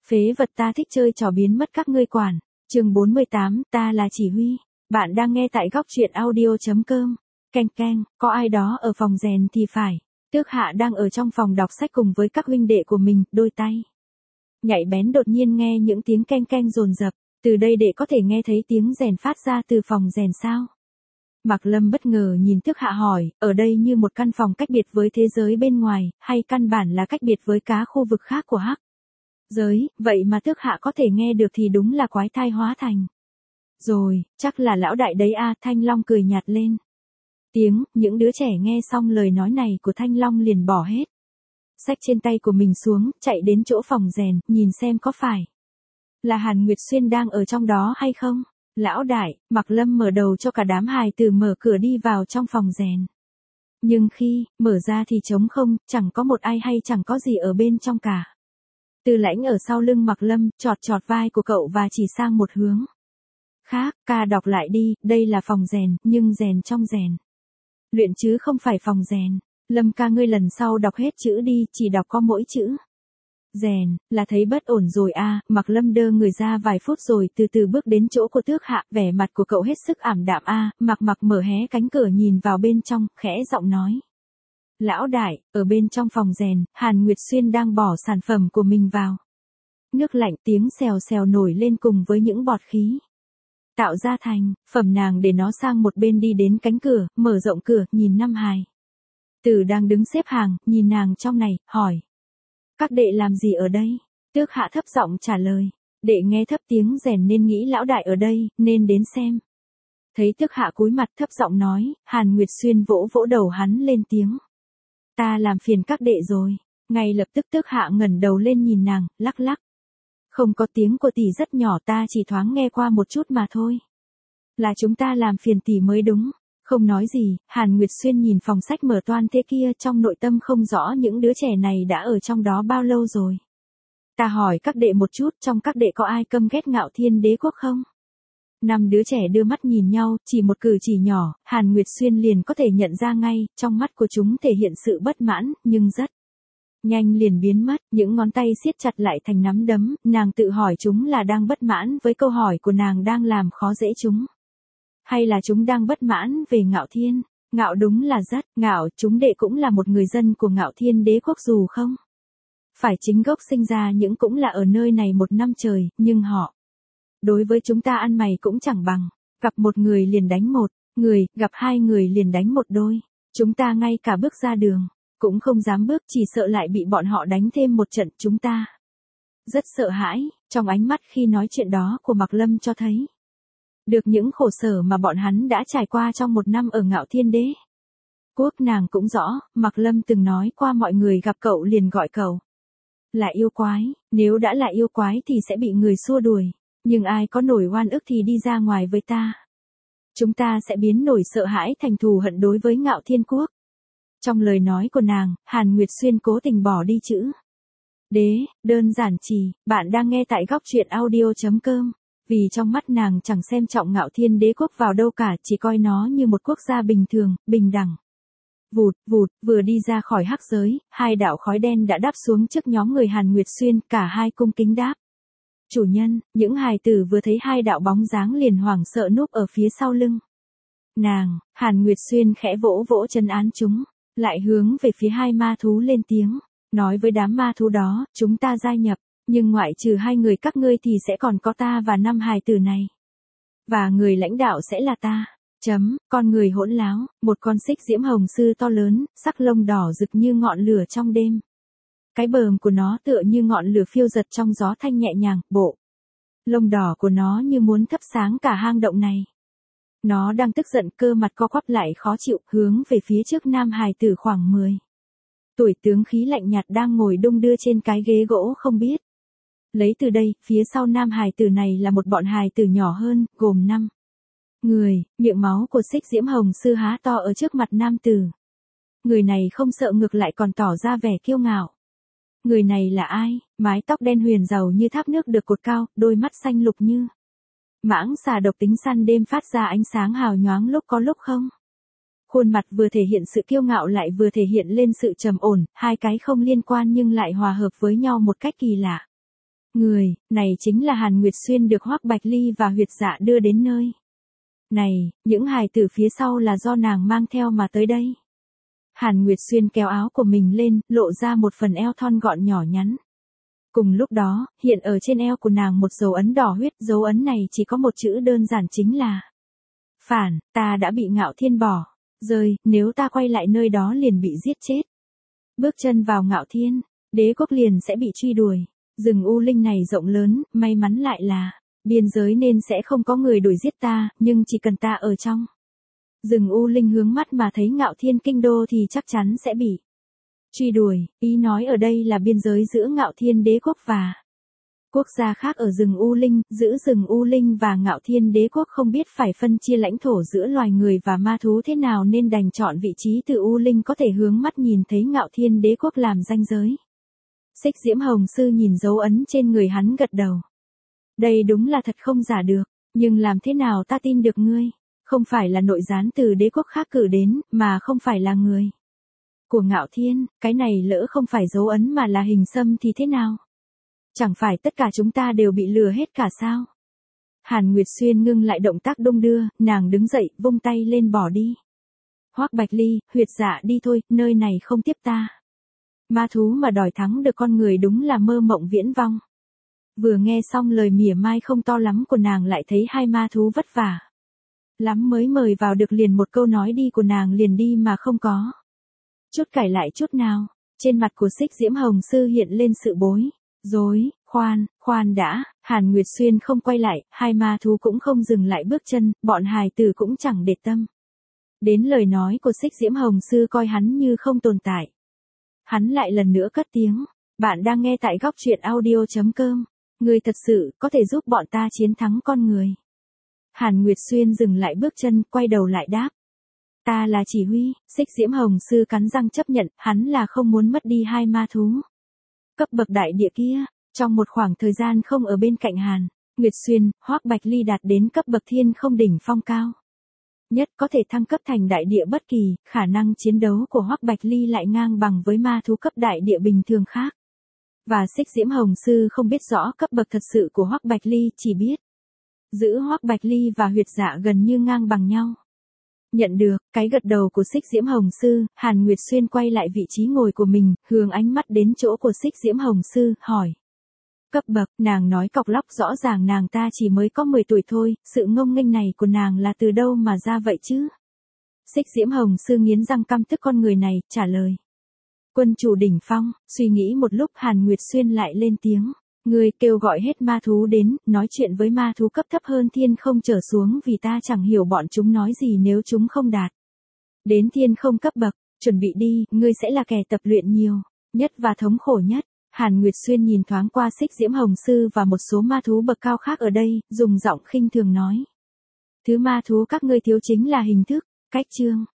Phế vật ta thích chơi trò biến mất các ngươi quản. Chương 48, ta là chỉ huy. Bạn đang nghe tại góc truyện audio.com. Keng keng, có ai đó ở phòng rèn thì phải. Tước Hạ đang ở trong phòng đọc sách cùng với các huynh đệ của mình, đôi tay nhạy bén đột nhiên nghe những tiếng keng keng dồn dập. Từ đây đệ có thể nghe thấy tiếng rèn phát ra từ phòng rèn sao? Mạc Lâm bất ngờ nhìn Tước Hạ hỏi, ở đây như một căn phòng cách biệt với thế giới bên ngoài, hay căn bản là cách biệt với cả khu vực khác của hắc giới, vậy mà Tước Hạ có thể nghe được thì đúng là quái thai hóa thành. Rồi, chắc là lão đại đấy a. Thanh Long cười nhạt lên. Những đứa trẻ nghe xong lời nói này của Thanh Long liền bỏ hết xách trên tay của mình xuống, chạy đến chỗ phòng rèn, nhìn xem có phải là Hàn Nguyệt Xuyên đang ở trong đó hay không. Lão đại, Mạc Lâm mở đầu cho cả đám hài tử mở cửa đi vào trong phòng rèn. Nhưng khi mở ra thì trống không, chẳng có một ai hay chẳng có gì ở bên trong cả. Tư Lãnh ở sau lưng Mạc Lâm, chọt chọt vai của cậu và chỉ sang một hướng khác, ca đọc lại đi, đây là phòng rèn, nhưng rèn trong rèn luyện chứ không phải phòng rèn. Lâm ca ngươi lần sau đọc hết chữ đi, chỉ đọc có mỗi chữ rèn, là thấy bất ổn rồi a. Mạc Lâm đơ người ra vài phút rồi từ từ bước đến chỗ của Tước Hạ, vẻ mặt của cậu hết sức ảm đạm a. Mạc mở hé cánh cửa nhìn vào bên trong, khẽ giọng nói. Lão đại, ở bên trong phòng rèn, Hàn Nguyệt Xuyên đang bỏ sản phẩm của mình vào nước lạnh, tiếng xèo xèo nổi lên cùng với những bọt khí tạo ra thành phẩm. Nàng để nó sang một bên đi đến cánh cửa, mở rộng cửa, nhìn năm hài tử đang đứng xếp hàng, nhìn nàng trong này, hỏi. Các đệ làm gì ở đây? Tước Hạ thấp giọng trả lời. Đệ nghe thấp tiếng rèn nên nghĩ lão đại ở đây, nên đến xem. Thấy Tước Hạ cúi mặt thấp giọng nói, Hàn Nguyệt Xuyên vỗ vỗ đầu hắn lên tiếng. Ta làm phiền các đệ rồi. Ngay lập tức Tước Hạ ngẩng đầu lên nhìn nàng, lắc lắc. Không có, tiếng của tỷ rất nhỏ, ta chỉ thoáng nghe qua một chút mà thôi. Là chúng ta làm phiền tỷ mới đúng. Không nói gì, Hàn Nguyệt Xuyên nhìn phòng sách mở toan thế kia, trong nội tâm không rõ những đứa trẻ này đã ở trong đó bao lâu rồi. Ta hỏi các đệ một chút, trong các đệ có ai căm ghét Ngạo Thiên Đế quốc không? 5 đứa trẻ đưa mắt nhìn nhau, chỉ một cử chỉ nhỏ, Hàn Nguyệt Xuyên liền có thể nhận ra ngay, trong mắt của chúng thể hiện sự bất mãn, nhưng rất nhanh liền biến mất, những ngón tay siết chặt lại thành nắm đấm, nàng tự hỏi chúng là đang bất mãn với câu hỏi của nàng đang làm khó dễ chúng. Hay là chúng đang bất mãn về Ngạo Thiên? Ngạo đúng là rất, Ngạo, chúng đệ cũng là một người dân của Ngạo Thiên Đế quốc dù không phải chính gốc sinh ra những cũng là ở nơi này một năm trời, nhưng họ đối với chúng ta ăn mày cũng chẳng bằng. Gặp một người liền đánh một người, gặp 2 người liền đánh một đôi. Chúng ta ngay cả bước ra đường cũng không dám bước, chỉ sợ lại bị bọn họ đánh thêm một trận. Chúng ta rất sợ hãi. Trong ánh mắt khi nói chuyện đó của Mạc Lâm cho thấy được những khổ sở mà bọn hắn đã trải qua trong một năm ở Ngạo Thiên Đế quốc. Nàng cũng rõ, Mạc Lâm từng nói qua mọi người gặp cậu liền gọi cậu là yêu quái, nếu đã là yêu quái thì sẽ bị người xua đuổi, nhưng ai có nổi oan ức thì đi ra ngoài với ta. Chúng ta sẽ biến nổi sợ hãi thành thù hận đối với Ngạo Thiên quốc. Trong lời nói của nàng, Hàn Nguyệt Xuyên cố tình bỏ đi chữ đế, đơn giản chỉ, bạn đang nghe tại góc truyện audio.com. Vì trong mắt nàng chẳng xem trọng Ngạo Thiên Đế quốc vào đâu cả, chỉ coi nó như một quốc gia bình thường, bình đẳng. Vụt, vụt, vừa đi ra khỏi hắc giới, 2 đạo khói đen đã đáp xuống trước nhóm người Hàn Nguyệt Xuyên, cả hai cung kính đáp. Chủ nhân, những hài tử vừa thấy 2 đạo bóng dáng liền hoảng sợ núp ở phía sau lưng nàng. Hàn Nguyệt Xuyên khẽ vỗ vỗ trấn án chúng, lại hướng về phía 2 ma thú lên tiếng, nói với đám ma thú đó, chúng ta gia nhập. Nhưng ngoại trừ 2 người các ngươi thì sẽ còn có ta và 5 hài tử này. Và người lãnh đạo sẽ là ta. Con người hỗn láo, một con xích diễm hồng sư to lớn, sắc lông đỏ rực như ngọn lửa trong đêm. Cái bờm của nó tựa như ngọn lửa phiêu giật trong gió thanh nhẹ nhàng, bộ lông đỏ của nó như muốn thắp sáng cả hang động này. Nó đang tức giận, cơ mặt co quắp lại khó chịu, hướng về phía trước nam hài tử khoảng 10 tuổi tướng khí lạnh nhạt đang ngồi đung đưa trên cái ghế gỗ không biết lấy từ đây. Phía sau nam hài tử này là một bọn hài tử nhỏ hơn, gồm 5 người, miệng máu của xích diễm hồng sư há to ở trước mặt nam tử. Người này không sợ, ngược lại còn tỏ ra vẻ kiêu ngạo. Người này là ai? Mái tóc đen huyền giàu như thác nước được cột cao, đôi mắt xanh lục như mãng xà độc tính săn đêm phát ra ánh sáng hào nhoáng lúc có lúc không. Khuôn mặt vừa thể hiện sự kiêu ngạo lại vừa thể hiện lên sự trầm ổn, 2 cái không liên quan nhưng lại hòa hợp với nhau một cách kỳ lạ. Người, này chính là Hàn Nguyệt Xuyên được Hoắc Bạch Ly và Huyệt Dạ đưa đến nơi. Này, những hài tử phía sau là do nàng mang theo mà tới đây. Hàn Nguyệt Xuyên kéo áo của mình lên, lộ ra một phần eo thon gọn nhỏ nhắn. Cùng lúc đó, hiện ở trên eo của nàng một dấu ấn đỏ huyết, dấu ấn này chỉ có một chữ đơn giản chính là phản, ta đã bị Ngạo Thiên bỏ rơi, nếu ta quay lại nơi đó liền bị giết chết. Bước chân vào Ngạo Thiên, đế quốc liền sẽ bị truy đuổi. Rừng U Linh này rộng lớn, may mắn lại là biên giới nên sẽ không có người đuổi giết ta, nhưng chỉ cần ta ở trong rừng U Linh hướng mắt mà thấy Ngạo Thiên kinh đô thì chắc chắn sẽ bị truy đuổi. Ý nói ở đây là biên giới giữa Ngạo Thiên đế quốc và quốc gia khác ở rừng U Linh, giữ rừng U Linh và Ngạo Thiên đế quốc không biết phải phân chia lãnh thổ giữa loài người và ma thú thế nào nên đành chọn vị trí từ U Linh có thể hướng mắt nhìn thấy Ngạo Thiên đế quốc làm ranh giới. Xích Diễm Hồng Sư nhìn dấu ấn trên người hắn gật đầu. Đây đúng là thật không giả được, nhưng làm thế nào ta tin được ngươi? Không phải là nội gián từ đế quốc khác cử đến, mà không phải là người của Ngạo Thiên, cái này lỡ không phải dấu ấn mà là hình xăm thì thế nào? Chẳng phải tất cả chúng ta đều bị lừa hết cả sao? Hàn Nguyệt Xuyên ngưng lại động tác đung đưa, nàng đứng dậy, vung tay lên bỏ đi. Hoắc Bạch Ly, Huyệt Dạ đi thôi, nơi này không tiếp ta. Ma thú mà đòi thắng được con người đúng là mơ mộng viễn vong. Vừa nghe xong lời mỉa mai không to lắm của nàng lại thấy hai ma thú vất vả lắm mới mời vào được liền một câu nói đi của nàng liền đi mà không có chút cải lại chút nào. Trên mặt của Xích Diễm Hồng Sư hiện lên sự bối rối. Khoan đã, Hàn Nguyệt Xuyên không quay lại, hai ma thú cũng không dừng lại bước chân, bọn hài tử cũng chẳng để tâm đến lời nói của Xích Diễm Hồng Sư, coi hắn như không tồn tại. Hắn lại lần nữa cất tiếng, bạn đang nghe tại góc truyện audio.com. Người thật sự có thể giúp bọn ta chiến thắng con người. Hàn Nguyệt Xuyên dừng lại bước chân, quay đầu lại đáp. Ta là chỉ huy. Xích Diễm Hồng Sư cắn răng chấp nhận, hắn là không muốn mất đi hai ma thú cấp bậc đại địa kia. Trong một khoảng thời gian không ở bên cạnh Hàn Nguyệt Xuyên, Hoắc Bạch Ly đạt đến cấp bậc thiên không đỉnh phong cao nhất, có thể thăng cấp thành đại địa bất kỳ, khả năng chiến đấu của Hoắc Bạch Ly lại ngang bằng với ma thú cấp đại địa bình thường khác. Và Xích Diễm Hồng Sư không biết rõ cấp bậc thật sự của Hoắc Bạch Ly, chỉ biết giữa Hoắc Bạch Ly và Huyệt Dạ gần như ngang bằng nhau. Nhận được cái gật đầu của Xích Diễm Hồng Sư, Hàn Nguyệt Xuyên quay lại vị trí ngồi của mình, hướng ánh mắt đến chỗ của Xích Diễm Hồng Sư, hỏi. Cấp bậc, nàng nói cọc lóc, rõ ràng nàng ta chỉ mới có 10 tuổi thôi, sự ngông nghênh này của nàng là từ đâu mà ra vậy chứ? Xích Diễm Hồng Sư nghiến răng căm tức con người này, trả lời. Quân chủ đỉnh phong. Suy nghĩ một lúc, Hàn Nguyệt Xuyên lại lên tiếng. Ngươi kêu gọi hết ma thú đến, nói chuyện với ma thú cấp thấp hơn thiên không trở xuống, vì ta chẳng hiểu bọn chúng nói gì nếu chúng không đạt đến thiên không cấp bậc. Chuẩn bị đi, ngươi sẽ là kẻ tập luyện nhiều nhất và thống khổ nhất. Hàn Nguyệt Xuyên nhìn thoáng qua Xích Diễm Hồng Sư và một số ma thú bậc cao khác ở đây, dùng giọng khinh thường nói. Thứ ma thú các ngươi thiếu chính là hình thức, cách chương.